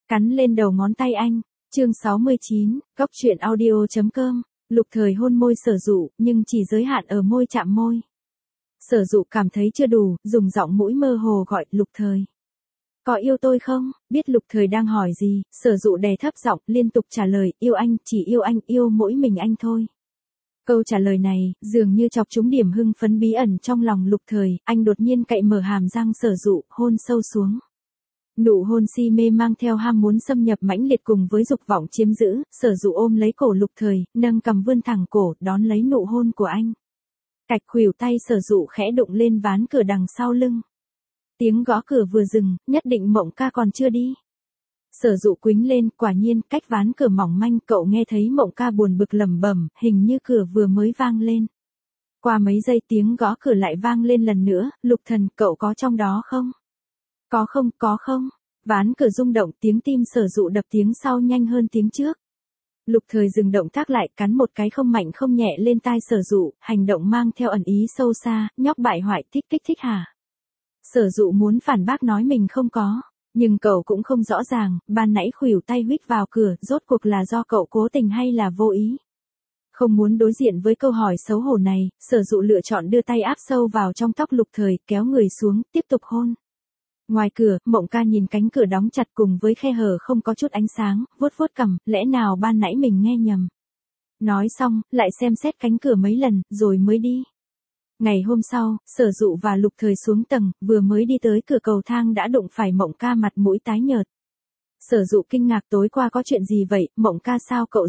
Cắn lên đầu ngón tay anh. Chương 69, Cóc truyện audio.com. Lục Thời hôn môi Sở Dụ, nhưng chỉ giới hạn ở môi chạm môi. Sở Dụ cảm thấy chưa đủ, dùng giọng mũi mơ hồ gọi Lục Thời. Có yêu tôi không? Biết Lục Thời đang hỏi gì, Sở Dụ đè thấp giọng liên tục trả lời, yêu anh, chỉ yêu anh, yêu mỗi mình anh thôi. Câu trả lời này, dường như chọc trúng điểm hưng phấn bí ẩn trong lòng Lục Thời, anh đột nhiên cậy mở hàm răng Sở Dụ, hôn sâu xuống. Nụ hôn si mê mang theo ham muốn xâm nhập mãnh liệt cùng với dục vọng chiếm giữ, Sở Dụ ôm lấy cổ Lục Thời, nâng cằm vươn thẳng cổ, đón lấy nụ hôn của anh. Cạch khuỷu tay Sở Dụ khẽ đụng lên ván cửa đằng sau lưng. Tiếng gõ cửa vừa dừng, nhất định Mộng ca còn chưa đi. Sở Dụ quýnh lên, quả nhiên, cách ván cửa mỏng manh, cậu nghe thấy Mộng ca buồn bực lẩm bẩm, hình như cửa vừa mới vang lên. Qua mấy giây tiếng gõ cửa lại vang lên lần nữa, Lục Thần, cậu có trong đó không? Có không. Ván cửa rung động, tiếng tim Sở Dụ đập tiếng sau nhanh hơn tiếng trước. Lục Thời dừng động tác lại, cắn một cái không mạnh không nhẹ lên tai Sở Dụ, hành động mang theo ẩn ý sâu xa, nhóc bại hoại, thích kích thích hả? Sở Dụ muốn phản bác nói mình không có, nhưng cậu cũng không rõ ràng, ban nãy khuỷu tay huýt vào cửa, rốt cuộc là do cậu cố tình hay là vô ý. Không muốn đối diện với câu hỏi xấu hổ này, Sở Dụ lựa chọn đưa tay áp sâu vào trong tóc Lục Thời, kéo người xuống, tiếp tục hôn. Ngoài cửa, Mộng ca nhìn cánh cửa đóng chặt cùng với khe hở không có chút ánh sáng, vuốt vuốt cằm, lẽ nào ban nãy mình nghe nhầm. Nói xong, lại xem xét cánh cửa mấy lần, rồi mới đi. Ngày hôm sau, Sở Dụ và Lục Thời xuống tầng, vừa mới đi tới cửa cầu thang đã đụng phải Mộng ca mặt mũi tái nhợt. Sở Dụ kinh ngạc tối qua có chuyện gì vậy, Mộng ca sao cậu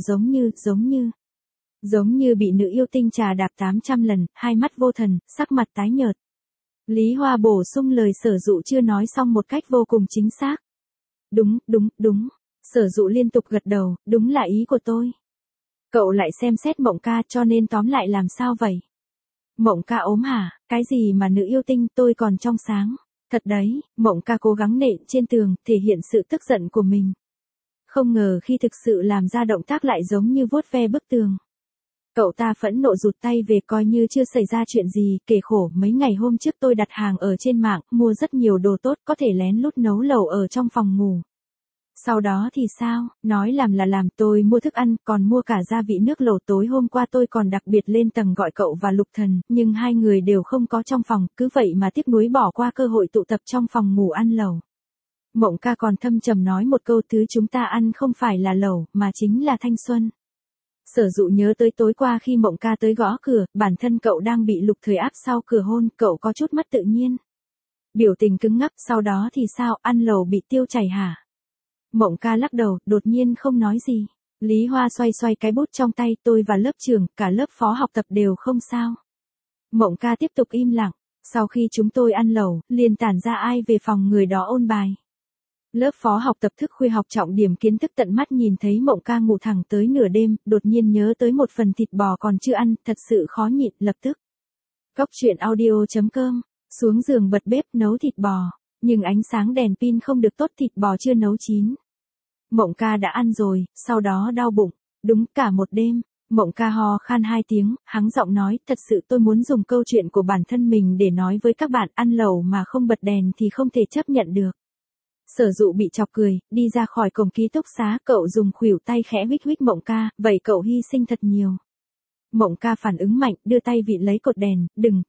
giống như bị nữ yêu tinh trà đạp 800 lần, hai mắt vô thần, sắc mặt tái nhợt. Lý Hoa bổ sung lời Sở Dụ chưa nói xong một cách vô cùng chính xác. Đúng. Sở Dụ liên tục gật đầu, đúng là ý của tôi. Cậu lại xem xét Mộng ca cho nên tóm lại làm sao vậy? Mộng ca ốm hả? Cái gì mà nữ yêu tinh, tôi còn trong sáng. Thật đấy, Mộng ca cố gắng nện trên tường, thể hiện sự tức giận của mình. Không ngờ khi thực sự làm ra động tác lại giống như vuốt ve bức tường. Cậu ta phẫn nộ rụt tay về coi như chưa xảy ra chuyện gì, kể khổ mấy ngày hôm trước tôi đặt hàng ở trên mạng, mua rất nhiều đồ tốt có thể lén lút nấu lẩu ở trong phòng ngủ. Sau đó thì sao, nói làm là làm, tôi mua thức ăn, còn mua cả gia vị nước lẩu, tối hôm qua tôi còn đặc biệt lên tầng gọi cậu và Lục Thần, nhưng hai người đều không có trong phòng, cứ vậy mà tiếc nuối bỏ qua cơ hội tụ tập trong phòng ngủ ăn lẩu. Mộng ca còn thâm trầm nói một câu, thứ chúng ta ăn không phải là lẩu, mà chính là thanh xuân. Sở Dụ nhớ tới tối qua khi Mộng ca tới gõ cửa, bản thân cậu đang bị Lục Thời áp sau cửa hôn, cậu có chút mất tự nhiên. Biểu tình cứng ngắc, sau đó thì sao, ăn lẩu bị tiêu chảy hả? Mộng ca lắc đầu, đột nhiên không nói gì. Lý Hoa xoay cái bút trong tay, tôi và lớp trưởng, cả lớp phó học tập đều không sao. Mộng ca tiếp tục im lặng, sau khi chúng tôi ăn lẩu, liền tản ra ai về phòng người đó ôn bài. Lớp phó học tập thức khuya học trọng điểm kiến thức tận mắt nhìn thấy Mộng ca ngủ thẳng tới nửa đêm, đột nhiên nhớ tới một phần thịt bò còn chưa ăn, thật sự khó nhịn, lập tức. Cóc truyện audio.com, xuống giường bật bếp nấu thịt bò, nhưng ánh sáng đèn pin không được tốt, thịt bò chưa nấu chín. Mộng ca đã ăn rồi, sau đó đau bụng, đúng cả một đêm. Mộng ca ho khan 2 tiếng, hắng giọng nói, thật sự tôi muốn dùng câu chuyện của bản thân mình để nói với các bạn, ăn lẩu mà không bật đèn thì không thể chấp nhận được. Sở Dụ bị chọc cười, đi ra khỏi cổng ký túc xá, cậu dùng khuỷu tay khẽ huých Mộng ca, vậy cậu hy sinh thật nhiều. Mộng ca phản ứng mạnh, đưa tay vịn lấy cột đèn,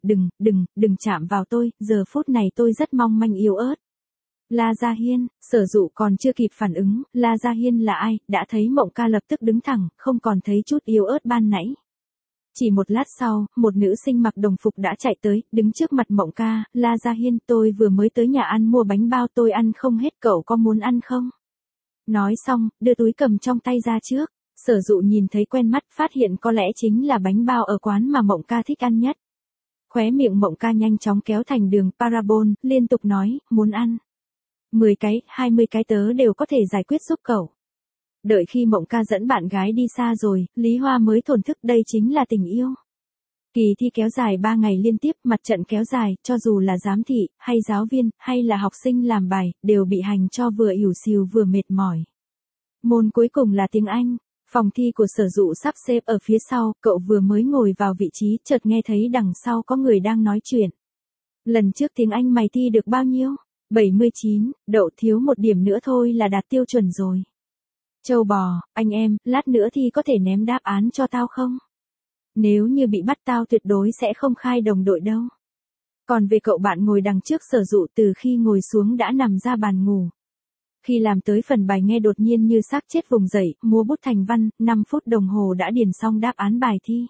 đừng chạm vào tôi, giờ phút này tôi rất mong manh yếu ớt. La Gia Hiên, Sở Dụ còn chưa kịp phản ứng, La Gia Hiên là ai, đã thấy Mộng ca lập tức đứng thẳng, không còn thấy chút yếu ớt ban nãy. Chỉ một lát sau, một nữ sinh mặc đồng phục đã chạy tới, đứng trước mặt Mộng ca, La Gia Hiên, tôi vừa mới tới nhà ăn mua bánh bao, tôi ăn không hết, cậu có muốn ăn không? Nói xong, đưa túi cầm trong tay ra trước. Sở Dụ nhìn thấy quen mắt, phát hiện có lẽ chính là bánh bao ở quán mà Mộng ca thích ăn nhất. Khóe miệng Mộng ca nhanh chóng kéo thành đường parabol, liên tục nói, muốn ăn. 10 cái, 20 cái tớ đều có thể giải quyết giúp cậu. Đợi khi Mộng ca dẫn bạn gái đi xa rồi, Lý Hoa mới thổn thức, đây chính là tình yêu. Kỳ thi kéo dài 3 ngày liên tiếp, mặt trận kéo dài, cho dù là giám thị, hay giáo viên, hay là học sinh làm bài, đều bị hành cho vừa ỉu xìu vừa mệt mỏi. Môn cuối cùng là tiếng Anh. Phòng thi của Sở Dụ sắp xếp ở phía sau, cậu vừa mới ngồi vào vị trí, chợt nghe thấy đằng sau có người đang nói chuyện. Lần trước tiếng Anh mày thi được bao nhiêu? 79, đậu thiếu một điểm nữa thôi là đạt tiêu chuẩn rồi. Châu bò, anh em, lát nữa thì có thể ném đáp án cho tao không? Nếu như bị bắt tao tuyệt đối sẽ không khai đồng đội đâu. Còn về cậu bạn ngồi đằng trước Sở Dụ từ khi ngồi xuống đã nằm ra bàn ngủ. Khi làm tới phần bài nghe đột nhiên như xác chết vùng dậy, múa bút thành văn, 5 phút đồng hồ đã điền xong đáp án bài thi.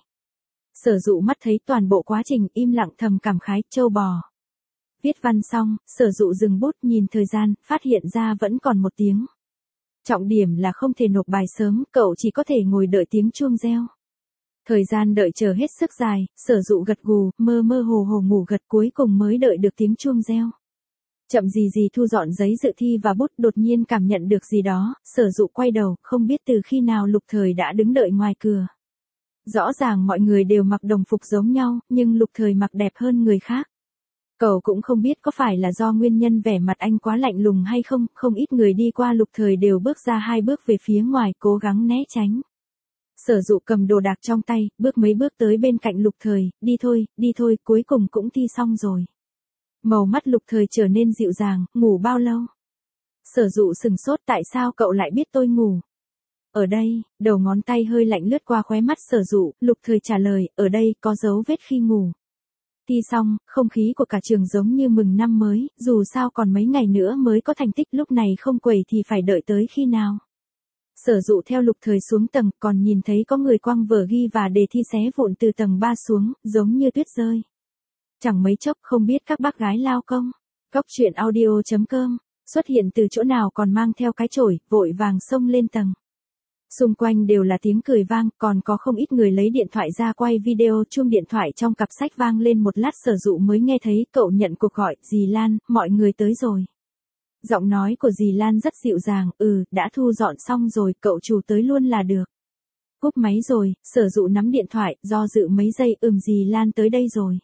Sở Dụ mắt thấy toàn bộ quá trình im lặng thầm cảm khái, châu bò. Viết văn xong, Sở Dụ dừng bút nhìn thời gian, phát hiện ra vẫn còn 1 tiếng. Trọng điểm là không thể nộp bài sớm, cậu chỉ có thể ngồi đợi tiếng chuông reo. Thời gian đợi chờ hết sức dài, Sở Dụ gật gù, mơ mơ hồ hồ ngủ gật cuối cùng mới đợi được tiếng chuông reo. Chậm gì gì thu dọn giấy dự thi và bút đột nhiên cảm nhận được gì đó, Sở Dụ quay đầu, không biết từ khi nào Lục Thời đã đứng đợi ngoài cửa. Rõ ràng mọi người đều mặc đồng phục giống nhau, nhưng Lục Thời mặc đẹp hơn người khác. Cậu cũng không biết có phải là do nguyên nhân vẻ mặt anh quá lạnh lùng hay không, không ít người đi qua Lục Thời đều bước ra 2 bước về phía ngoài, cố gắng né tránh. Sở Dụ cầm đồ đạc trong tay, bước mấy bước tới bên cạnh Lục Thời, đi thôi, cuối cùng cũng thi xong rồi. Màu mắt Lục Thời trở nên dịu dàng, ngủ bao lâu? Sở Dụ sừng sốt, tại sao cậu lại biết tôi ngủ? Ở đây, đầu ngón tay hơi lạnh lướt qua khóe mắt Sở Dụ, Lục Thời trả lời, ở đây có dấu vết khi ngủ. Thi xong, không khí của cả trường giống như mừng năm mới, dù sao còn mấy ngày nữa mới có thành tích, lúc này không quẩy thì phải đợi tới khi nào. Sở Dụ theo Lục Thời xuống tầng, còn nhìn thấy có người quăng vở ghi và đề thi xé vụn từ tầng 3 xuống, giống như tuyết rơi. Chẳng mấy chốc không biết các bác gái lao công. Góc truyện audio.com, xuất hiện từ chỗ nào còn mang theo cái chổi, vội vàng xông lên tầng. Xung quanh đều là tiếng cười vang, còn có không ít người lấy điện thoại ra quay video, chuông điện thoại trong cặp sách vang lên một lát Sở Dụ mới nghe thấy cậu nhận cuộc gọi, dì Lan, mọi người tới rồi. Giọng nói của dì Lan rất dịu dàng, đã thu dọn xong rồi, cậu chủ tới luôn là được. Cúp máy rồi, Sở Dụ nắm điện thoại, do dự mấy giây, dì Lan tới đây rồi.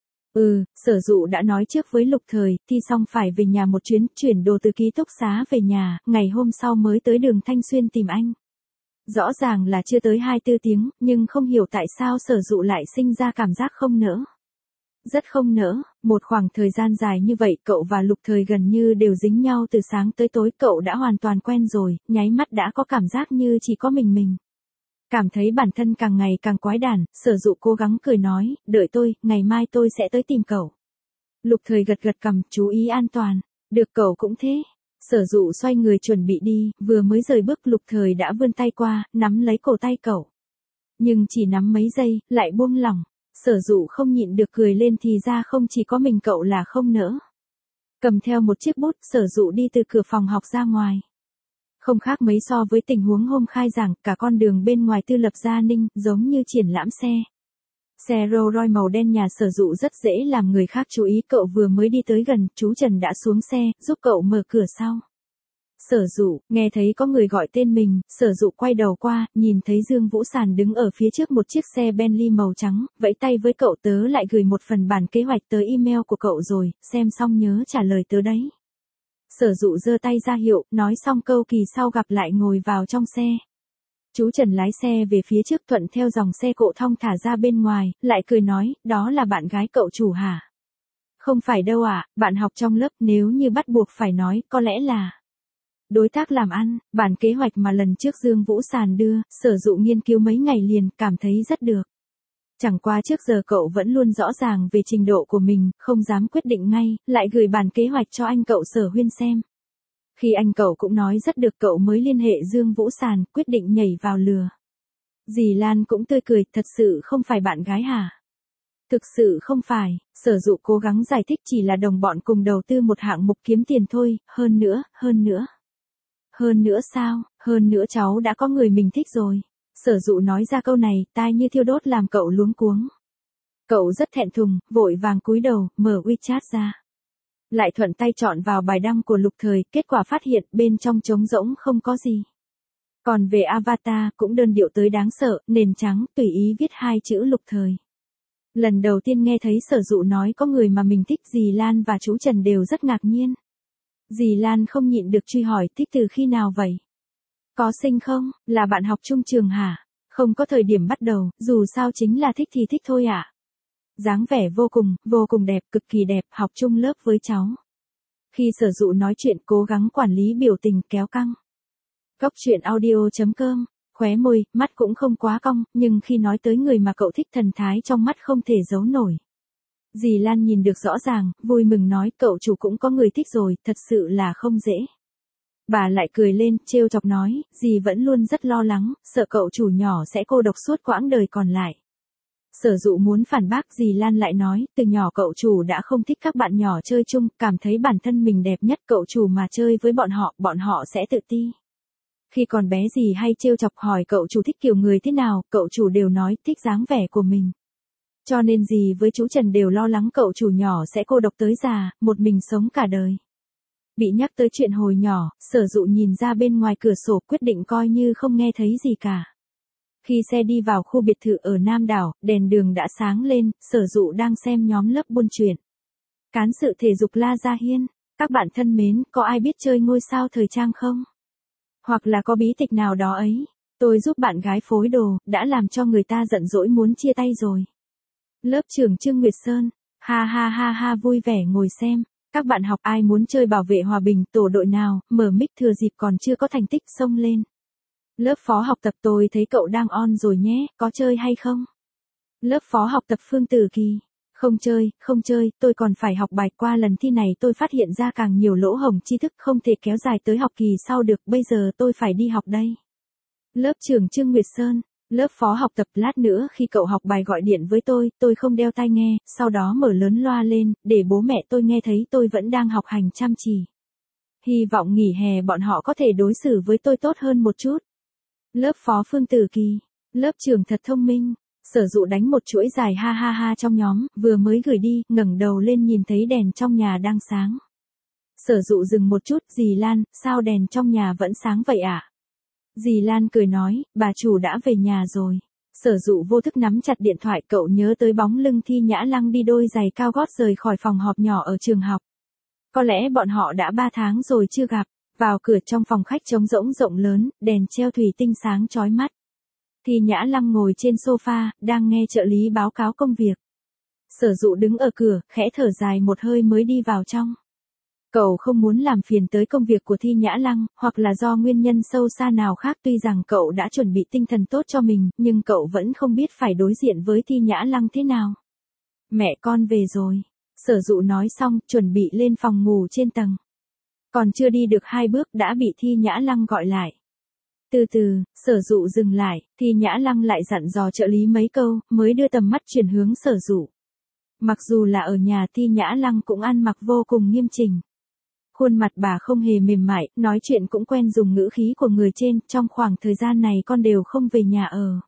Sở Dụ đã nói trước với Lục Thời, thi xong phải về nhà một chuyến, chuyển đồ từ ký túc xá về nhà, ngày hôm sau mới tới đường Thanh Xuyên tìm anh. Rõ ràng là chưa tới 24 tiếng, nhưng không hiểu tại sao Sở Dụ lại sinh ra cảm giác không nỡ. Rất không nỡ, một khoảng thời gian dài như vậy cậu và Lục Thời gần như đều dính nhau từ sáng tới tối, cậu đã hoàn toàn quen rồi, nháy mắt đã có cảm giác như chỉ có mình. Cảm thấy bản thân càng ngày càng quái đản, Sở Dụ cố gắng cười nói, đợi tôi, ngày mai tôi sẽ tới tìm cậu. Lục Thời gật cằm, chú ý an toàn. Được, cậu cũng thế. Sở Dụ xoay người chuẩn bị đi, vừa mới rời bước Lục Thời đã vươn tay qua, nắm lấy cổ tay cậu. Nhưng chỉ nắm mấy giây, lại buông lỏng. Sở Dụ không nhịn được cười lên, thì ra không chỉ có mình cậu là không nỡ. Cầm theo một chiếc bút, Sở Dụ đi từ cửa phòng học ra ngoài. Không khác mấy so với tình huống hôm khai giảng, cả con đường bên ngoài Tư Lập Gia Ninh, giống như triển lãm xe. Xe Rolls Royce màu đen nhà Sở Dụ rất dễ làm người khác chú ý, cậu vừa mới đi tới gần, chú Trần đã xuống xe, giúp cậu mở cửa sau. Sở Dụ, nghe thấy có người gọi tên mình, Sở Dụ quay đầu qua, nhìn thấy Dương Vũ Sàn đứng ở phía trước một chiếc xe Bentley màu trắng, vẫy tay với cậu, tớ lại gửi một phần bản kế hoạch tới email của cậu rồi, xem xong nhớ trả lời tớ đấy. Sở Dụ giơ tay ra hiệu, nói xong câu kỳ sau gặp lại ngồi vào trong xe. Chú Trần lái xe về phía trước, thuận theo dòng xe cộ thong thả ra bên ngoài, lại cười nói, đó là bạn gái cậu chủ hả? Không phải đâu ạ, bạn học trong lớp, nếu như bắt buộc phải nói, có lẽ là đối tác làm ăn. Bản kế hoạch mà lần trước Dương Vũ Sàn đưa, Sở Dụ nghiên cứu mấy ngày liền, cảm thấy rất được. Chẳng qua trước giờ cậu vẫn luôn rõ ràng về trình độ của mình, không dám quyết định ngay, lại gửi bản kế hoạch cho anh cậu Sở Huyên xem. Khi anh cậu cũng nói rất được, cậu mới liên hệ Dương Vũ Sàn, quyết định nhảy vào lừa. Dì Lan cũng tươi cười, thật sự không phải bạn gái hả? Thực sự không phải, Sở Dụ cố gắng giải thích, chỉ là đồng bọn cùng đầu tư một hạng mục kiếm tiền thôi, hơn nữa. Hơn nữa sao, hơn nữa cháu đã có người mình thích rồi. Sở Dụ nói ra câu này, tai như thiêu đốt làm cậu luống cuống. Cậu rất thẹn thùng, vội vàng cúi đầu, mở WeChat ra. Lại thuận tay chọn vào bài đăng của Lục Thời, kết quả phát hiện bên trong trống rỗng không có gì. Còn về avatar cũng đơn điệu tới đáng sợ, nền trắng, tùy ý viết 2 chữ Lục Thời. Lần đầu tiên nghe thấy Sở Dụ nói có người mà mình thích, dì Lan và chú Trần đều rất ngạc nhiên. Dì Lan không nhịn được truy hỏi, thích từ khi nào vậy? Có xinh không, là bạn học chung trường hả? Không có thời điểm bắt đầu, dù sao chính là thích thì thích thôi ạ. Dáng vẻ vô cùng đẹp, cực kỳ đẹp, học chung lớp với cháu. Khi sở dụ nói chuyện cố gắng quản lý biểu tình kéo căng. Góc chuyện audio.com, khóe môi, mắt cũng không quá cong, nhưng khi nói tới người mà cậu thích thần thái trong mắt không thể giấu nổi. Dì Lan nhìn được rõ ràng, vui mừng nói cậu chủ cũng có người thích rồi, thật sự là không dễ. Bà lại cười lên, trêu chọc nói, dì vẫn luôn rất lo lắng, sợ cậu chủ nhỏ sẽ cô độc suốt quãng đời còn lại. Sở dụ muốn phản bác, dì Lan lại nói, từ nhỏ cậu chủ đã không thích các bạn nhỏ chơi chung, cảm thấy bản thân mình đẹp nhất, cậu chủ mà chơi với bọn họ sẽ tự ti. Khi còn bé dì hay trêu chọc hỏi cậu chủ thích kiểu người thế nào, cậu chủ đều nói thích dáng vẻ của mình. Cho nên dì với chú Trần đều lo lắng cậu chủ nhỏ sẽ cô độc tới già, một mình sống cả đời. Bị nhắc tới chuyện hồi nhỏ, sở dụ nhìn ra bên ngoài cửa sổ quyết định coi như không nghe thấy gì cả. Khi xe đi vào khu biệt thự ở Nam Đảo, đèn đường đã sáng lên, sở dụ đang xem nhóm lớp buôn chuyện. Cán sự thể dục La Gia Hiên, các bạn thân mến, có ai biết chơi ngôi sao thời trang không? Hoặc là có bí tịch nào đó ấy, tôi giúp bạn gái phối đồ, đã làm cho người ta giận dỗi muốn chia tay rồi. Lớp trưởng Trương Nguyệt Sơn, ha ha ha ha vui vẻ ngồi xem. Các bạn học ai muốn chơi bảo vệ hòa bình, tổ đội nào, mở mic thừa dịp còn chưa có thành tích xông lên. Lớp phó học tập tôi thấy cậu đang on rồi nhé, có chơi hay không? Lớp phó học tập Phương Tử Kỳ. Không chơi, tôi còn phải học bài, qua lần thi này tôi phát hiện ra càng nhiều lỗ hổng tri thức không thể kéo dài tới học kỳ sau được, bây giờ tôi phải đi học đây. Lớp trưởng Trương Nguyệt Sơn, lớp phó học tập lát nữa khi cậu học bài gọi điện với tôi không đeo tai nghe, sau đó mở lớn loa lên, để bố mẹ tôi nghe thấy tôi vẫn đang học hành chăm chỉ. Hy vọng nghỉ hè bọn họ có thể đối xử với tôi tốt hơn một chút. Lớp phó Phương Tử Kỳ, lớp trưởng thật thông minh. Sở dụ đánh một chuỗi dài ha ha ha trong nhóm, vừa mới gửi đi, ngẩng đầu lên nhìn thấy đèn trong nhà đang sáng. Sở dụ dừng một chút, dì Lan, sao đèn trong nhà vẫn sáng vậy ạ? Dì Lan cười nói, bà chủ đã về nhà rồi. Sở dụ vô thức nắm chặt điện thoại, cậu nhớ tới bóng lưng Thi Nhã Lăng đi đôi giày cao gót rời khỏi phòng họp nhỏ ở trường học. Có lẽ bọn họ đã 3 tháng rồi chưa gặp. Vào cửa trong phòng khách trống rỗng rộng lớn, đèn treo thủy tinh sáng chói mắt. Thi Nhã Lăng ngồi trên sofa, đang nghe trợ lý báo cáo công việc. Sở dụ đứng ở cửa, khẽ thở dài một hơi mới đi vào trong. Cậu không muốn làm phiền tới công việc của Thi Nhã Lăng, hoặc là do nguyên nhân sâu xa nào khác, tuy rằng cậu đã chuẩn bị tinh thần tốt cho mình, nhưng cậu vẫn không biết phải đối diện với Thi Nhã Lăng thế nào. Mẹ con về rồi. Sở dụ nói xong, chuẩn bị lên phòng ngủ trên tầng. Còn chưa đi được 2 bước đã bị Thi Nhã Lăng gọi lại. Từ từ, sở dụ dừng lại, Thi Nhã Lăng lại dặn dò trợ lý mấy câu, mới đưa tầm mắt chuyển hướng sở dụ. Mặc dù là ở nhà, Thi Nhã Lăng cũng ăn mặc vô cùng nghiêm chỉnh. Khuôn mặt bà không hề mềm mại, nói chuyện cũng quen dùng ngữ khí của người trên, trong khoảng thời gian này con đều không về nhà ở.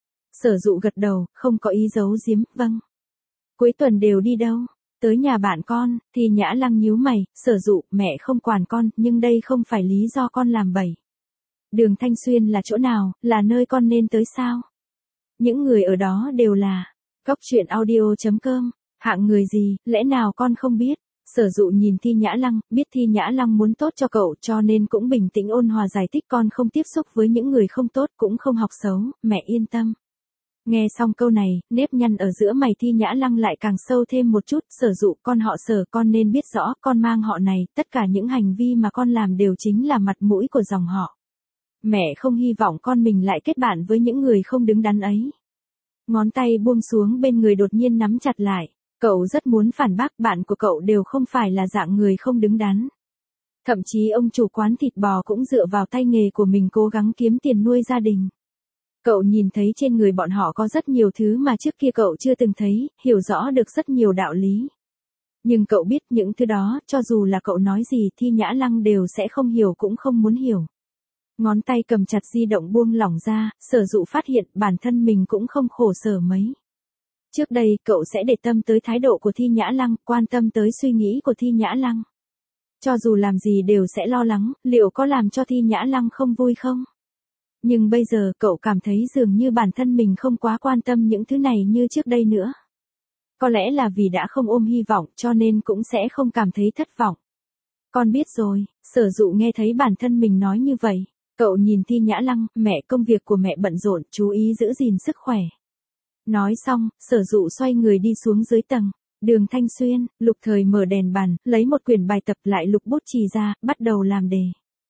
Sở dụ gật đầu, không có ý giấu giếm, vâng. Cuối tuần đều đi đâu? Tới nhà bạn con. Thi Nhã Lăng nhíu mày, sở dụ, mẹ không quản con, nhưng đây không phải lý do con làm bậy. Đường Thanh Xuyên là chỗ nào, là nơi con nên tới sao? Những người ở đó đều là Góc chuyện audio.com, hạng người gì, lẽ nào con không biết? Sở dụ nhìn Thi Nhã Lăng, biết Thi Nhã Lăng muốn tốt cho cậu cho nên cũng bình tĩnh ôn hòa giải thích, con không tiếp xúc với những người không tốt, cũng không học xấu, mẹ yên tâm. Nghe xong câu này, nếp nhăn ở giữa mày Thi Nhã Lăng lại càng sâu thêm một chút, sở dụ, con họ Sở, con nên biết rõ, con mang họ này, tất cả những hành vi mà con làm đều chính là mặt mũi của dòng họ. Mẹ không hy vọng con mình lại kết bạn với những người không đứng đắn ấy. Ngón tay buông xuống bên người đột nhiên nắm chặt lại. Cậu rất muốn phản bác, bạn của cậu đều không phải là dạng người không đứng đắn. Thậm chí ông chủ quán thịt bò cũng dựa vào tay nghề của mình cố gắng kiếm tiền nuôi gia đình. Cậu nhìn thấy trên người bọn họ có rất nhiều thứ mà trước kia cậu chưa từng thấy, hiểu rõ được rất nhiều đạo lý. Nhưng cậu biết những thứ đó, cho dù là cậu nói gì Thi Nhã Lăng đều sẽ không hiểu cũng không muốn hiểu. Ngón tay cầm chặt di động buông lỏng ra, sở dụ phát hiện bản thân mình cũng không khổ sở mấy. Trước đây cậu sẽ để tâm tới thái độ của Thi Nhã Lăng, quan tâm tới suy nghĩ của Thi Nhã Lăng. Cho dù làm gì đều sẽ lo lắng, liệu có làm cho Thi Nhã Lăng không vui không? Nhưng bây giờ cậu cảm thấy dường như bản thân mình không quá quan tâm những thứ này như trước đây nữa. Có lẽ là vì đã không ôm hy vọng cho nên cũng sẽ không cảm thấy thất vọng. Con biết rồi, sở dụ nghe thấy bản thân mình nói như vậy. Cậu nhìn Thi Nhã Lăng, mẹ công việc của mẹ bận rộn, chú ý giữ gìn sức khỏe. Nói xong, sở dụ xoay người đi xuống dưới tầng. Đường Thanh Xuyên, Lục Thời mở đèn bàn, lấy một quyển bài tập lại lục bút chì ra, bắt đầu làm đề.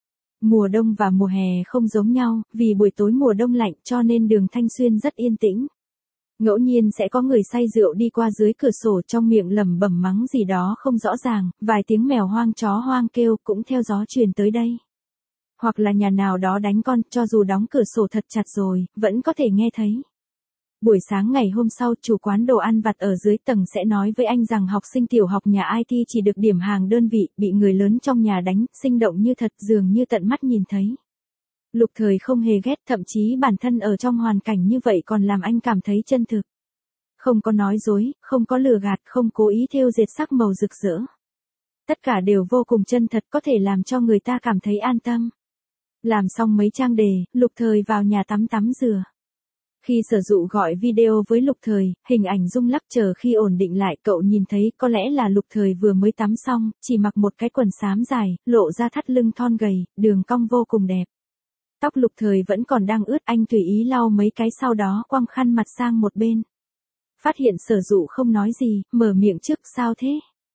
Mùa đông và mùa hè không giống nhau, vì buổi tối mùa đông lạnh cho nên Đường Thanh Xuyên rất yên tĩnh. Ngẫu nhiên sẽ có người say rượu đi qua dưới cửa sổ trong miệng lẩm bẩm mắng gì đó không rõ ràng, vài tiếng mèo hoang chó hoang kêu cũng theo gió truyền tới đây. Hoặc là nhà nào đó đánh con, cho dù đóng cửa sổ thật chặt rồi, vẫn có thể nghe thấy. Buổi sáng ngày hôm sau, chủ quán đồ ăn vặt ở dưới tầng sẽ nói với anh rằng học sinh tiểu học nhà IT chỉ được điểm hàng đơn vị, bị người lớn trong nhà đánh, sinh động như thật, dường như tận mắt nhìn thấy. Lục Thời không hề ghét, thậm chí bản thân ở trong hoàn cảnh như vậy còn làm anh cảm thấy chân thực. Không có nói dối, không có lừa gạt, không cố ý thêu dệt sắc màu rực rỡ. Tất cả đều vô cùng chân thật, có thể làm cho người ta cảm thấy an tâm. Làm xong mấy trang đề, Lục Thời vào nhà tắm rửa. Khi Sở Dụ gọi video với Lục Thời, hình ảnh rung lắc, chờ khi ổn định lại cậu nhìn thấy có lẽ là Lục Thời vừa mới tắm xong, chỉ mặc một cái quần xám dài, lộ ra thắt lưng thon gầy, đường cong vô cùng đẹp. Tóc Lục Thời vẫn còn đang ướt, anh tùy ý lau mấy cái sau đó quăng khăn mặt sang một bên. Phát hiện Sở Dụ không nói gì, mở miệng trước, sao thế?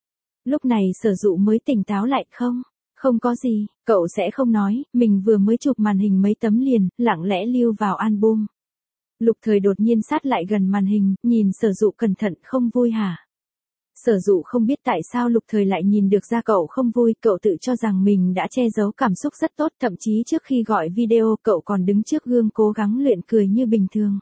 Lúc này Sở Dụ mới tỉnh táo lại, không có gì, cậu sẽ không nói, mình vừa mới chụp màn hình mấy tấm liền, lặng lẽ lưu vào album. Lục Thời đột nhiên sát lại gần màn hình, nhìn Sở Dụ cẩn thận, không vui hả? Sở Dụ không biết tại sao Lục Thời lại nhìn được ra cậu không vui, cậu tự cho rằng mình đã che giấu cảm xúc rất tốt, thậm chí trước khi gọi video cậu còn đứng trước gương cố gắng luyện cười như bình thường.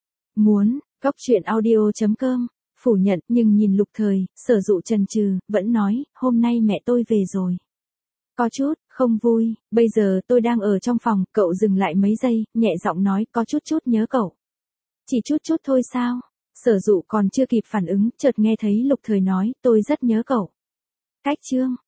Muốn, goctruyện.audio.com, phủ nhận, nhưng nhìn Lục Thời, Sở Dụ chần chừ, vẫn nói, hôm nay mẹ tôi về rồi. Có chút, không vui, bây giờ tôi đang ở trong phòng, cậu dừng lại mấy giây, nhẹ giọng nói, có chút nhớ cậu. Chỉ chút thôi sao? Sở Dụ còn chưa kịp phản ứng, chợt nghe thấy Lục Thời nói, tôi rất nhớ cậu. Cách chương.